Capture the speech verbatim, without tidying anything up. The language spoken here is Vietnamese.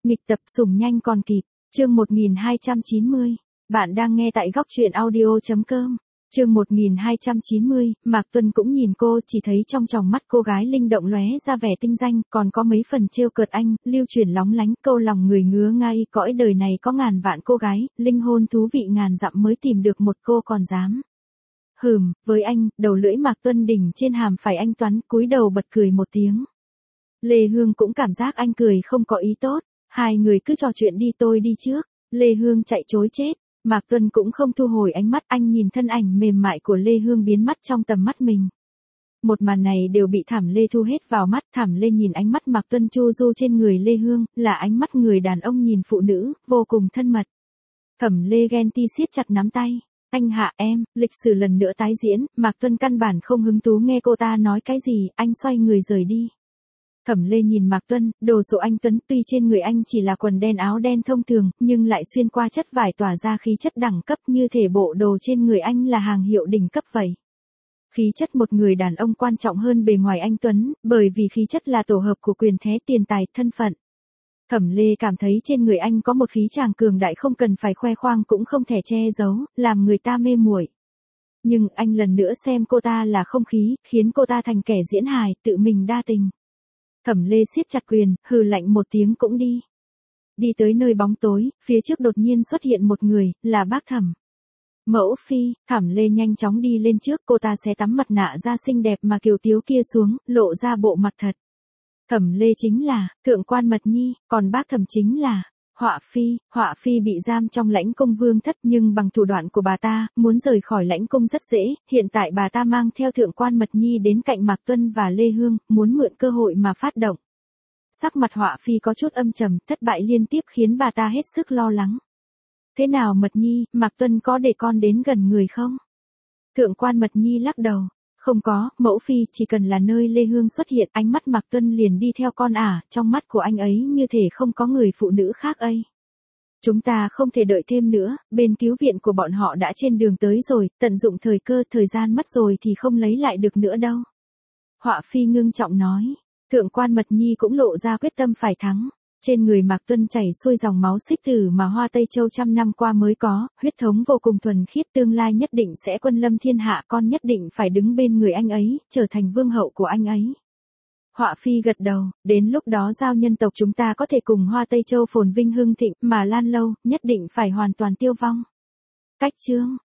Nghịch tập sủng nhanh còn kịp, chương một nghìn hai trăm chín mươi. Bạn đang nghe tại góc truyện audio.com. Chương một nghìn hai trăm chín mươi, Mạc Tuân cũng nhìn cô, chỉ thấy trong tròng mắt cô gái linh động lóe ra vẻ tinh danh, còn có mấy phần trêu cợt anh, lưu truyền lóng lánh, câu lòng người ngứa ngai, cõi đời này có ngàn vạn cô gái, linh hồn thú vị ngàn dặm mới tìm được một cô còn dám. Hừm, với anh, đầu lưỡi Mạc Tuân đỉnh trên hàm phải anh Toán, cúi đầu bật cười một tiếng. Lê Hương cũng cảm giác anh cười không có ý tốt, hai người cứ trò chuyện đi, tôi đi trước. Lê Hương chạy chối chết. Mạc Tuân cũng không thu hồi ánh mắt, anh nhìn thân ảnh mềm mại của Lê Hương biến mất trong tầm mắt mình. Một màn này đều bị Thẩm Lê thu hết vào mắt, Thẩm Lê nhìn ánh mắt Mạc Tuân chu du trên người Lê Hương, là ánh mắt người đàn ông nhìn phụ nữ, vô cùng thân mật. Thẩm Lê ghen ti siết chặt nắm tay. Anh hạ em, lịch sử lần nữa tái diễn, Mạc Tuân căn bản không hứng thú nghe cô ta nói cái gì, anh xoay người rời đi. Thẩm Lê nhìn Mạc Tuân, đồ sộ anh Tuấn, tuy trên người anh chỉ là quần đen áo đen thông thường, nhưng lại xuyên qua chất vải tỏa ra khí chất đẳng cấp, như thể bộ đồ trên người anh là hàng hiệu đỉnh cấp vậy. Khí chất một người đàn ông quan trọng hơn bề ngoài anh Tuấn, bởi vì khí chất là tổ hợp của quyền thế, tiền tài, thân phận. Thẩm Lê cảm thấy trên người anh có một khí chàng cường đại không cần phải khoe khoang cũng không thể che giấu, làm người ta mê muội. Nhưng anh lần nữa xem cô ta là không khí, khiến cô ta thành kẻ diễn hài, tự mình đa tình. Thẩm Lê siết chặt quyền, hừ lạnh một tiếng cũng đi. Đi tới nơi bóng tối, phía trước đột nhiên xuất hiện một người, là bác Thẩm. Mẫu phi, Thẩm Lê nhanh chóng đi lên trước, cô ta xé tấm mặt nạ da xinh đẹp mà kiều tiếu kia xuống, lộ ra bộ mặt thật. Thẩm Lê chính là thượng quan Mật Nhi, còn bác Thẩm chính là Họa phi. Họa phi bị giam trong lãnh cung vương thất, nhưng bằng thủ đoạn của bà ta, muốn rời khỏi lãnh cung rất dễ. Hiện tại bà ta mang theo thượng quan Mật Nhi đến cạnh Mạc Tuân và Lê Hương, muốn mượn cơ hội mà phát động. Sắc mặt Họa phi có chút âm trầm, thất bại liên tiếp khiến bà ta hết sức lo lắng. Thế nào Mật Nhi, Mạc Tuân có để con đến gần người không? Thượng quan Mật Nhi lắc đầu. Không có, mẫu phi, chỉ cần là nơi Lê Hương xuất hiện, ánh mắt Mạc Tuân liền đi theo con ả, trong mắt của anh ấy như thể không có người phụ nữ khác ấy. Chúng ta không thể đợi thêm nữa, bên cứu viện của bọn họ đã trên đường tới rồi, tận dụng thời cơ, thời gian mất rồi thì không lấy lại được nữa đâu. Họa phi ngưng trọng nói, thượng quan Mật Nhi cũng lộ ra quyết tâm phải thắng. Trên người Mạc Tuân chảy xuôi dòng máu xích tử mà Hoa Tây Châu trăm năm qua mới có, huyết thống vô cùng thuần khiết, tương lai nhất định sẽ quân lâm thiên hạ, con nhất định phải đứng bên người anh ấy, trở thành vương hậu của anh ấy. Họa phi gật đầu, đến lúc đó giao nhân tộc chúng ta có thể cùng Hoa Tây Châu phồn vinh hưng thịnh, mà lan lâu, nhất định phải hoàn toàn tiêu vong. Cách chương,